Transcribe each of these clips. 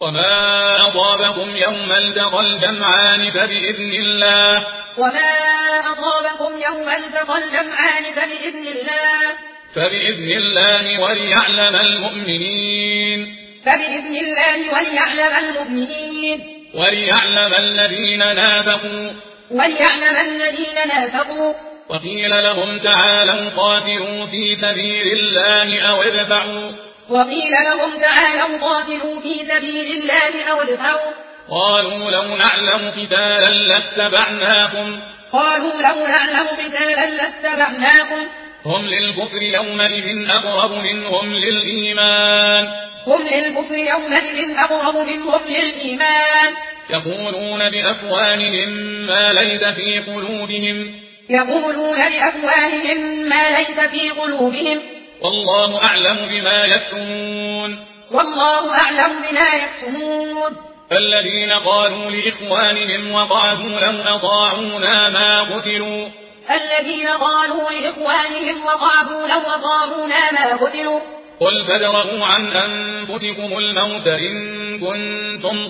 وما أصابكم يوم التقى الجمعان فبإذن الله فبإذن الله وليعلم المؤمنين وليعلم الذين نافقوا وقيل لهم تعالوا قاتلوا في سبيل الله أو ادفعوا قالوا لو نعلم قتالا لاتبعناكم هم للكفر يومئذ أقرب منهم للإيمان يقولون بأفواههم ما ليس في قلوبهم والله أعلم بما يكتمون الذين قالوا لإخوانهم وقعدوا لو أطاعونا ما قتلوا قل فادرءوا عن أنفسكم الموت إن كنتم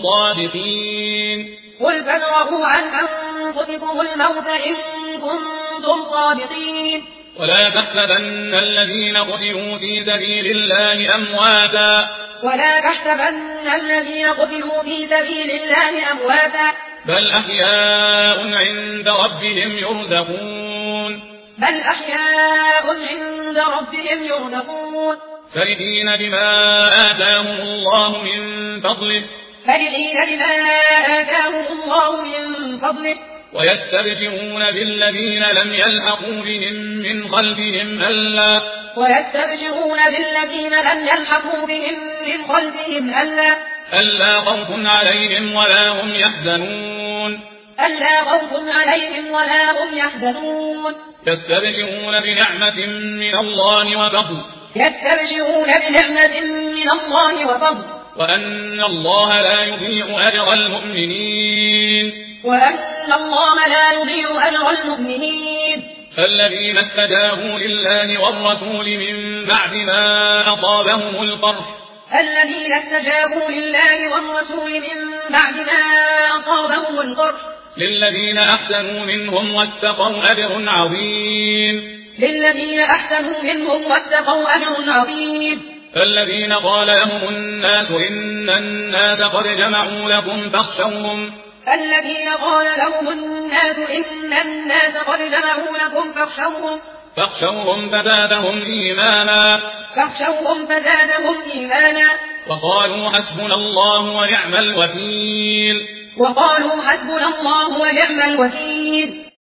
صادقين ولا تحسبن الذين قتلوا في سبيل الله أمواتا بل أحياء عند ربهم يرزقون فرحين بما آتاهم الله من فضله ويستبشرون بالذين لم يلحقوا بهم من خلفهم ألا خوف عليهم ولا هم يحزنون يستبشرون بنعمة من الله وفضل وأن الله لا يضيع أجر المؤمنين الذين استجابوا لله والرسول من بعد ما أصابهم القرح للذين أحسنوا منهم واتقوا أجر عظيم الذين قال لهم الناس إن الناس قد جمعوا لكم فاخشوهم فزادهم إيمانا وقالوا حسبنا الله ونعم الوكيل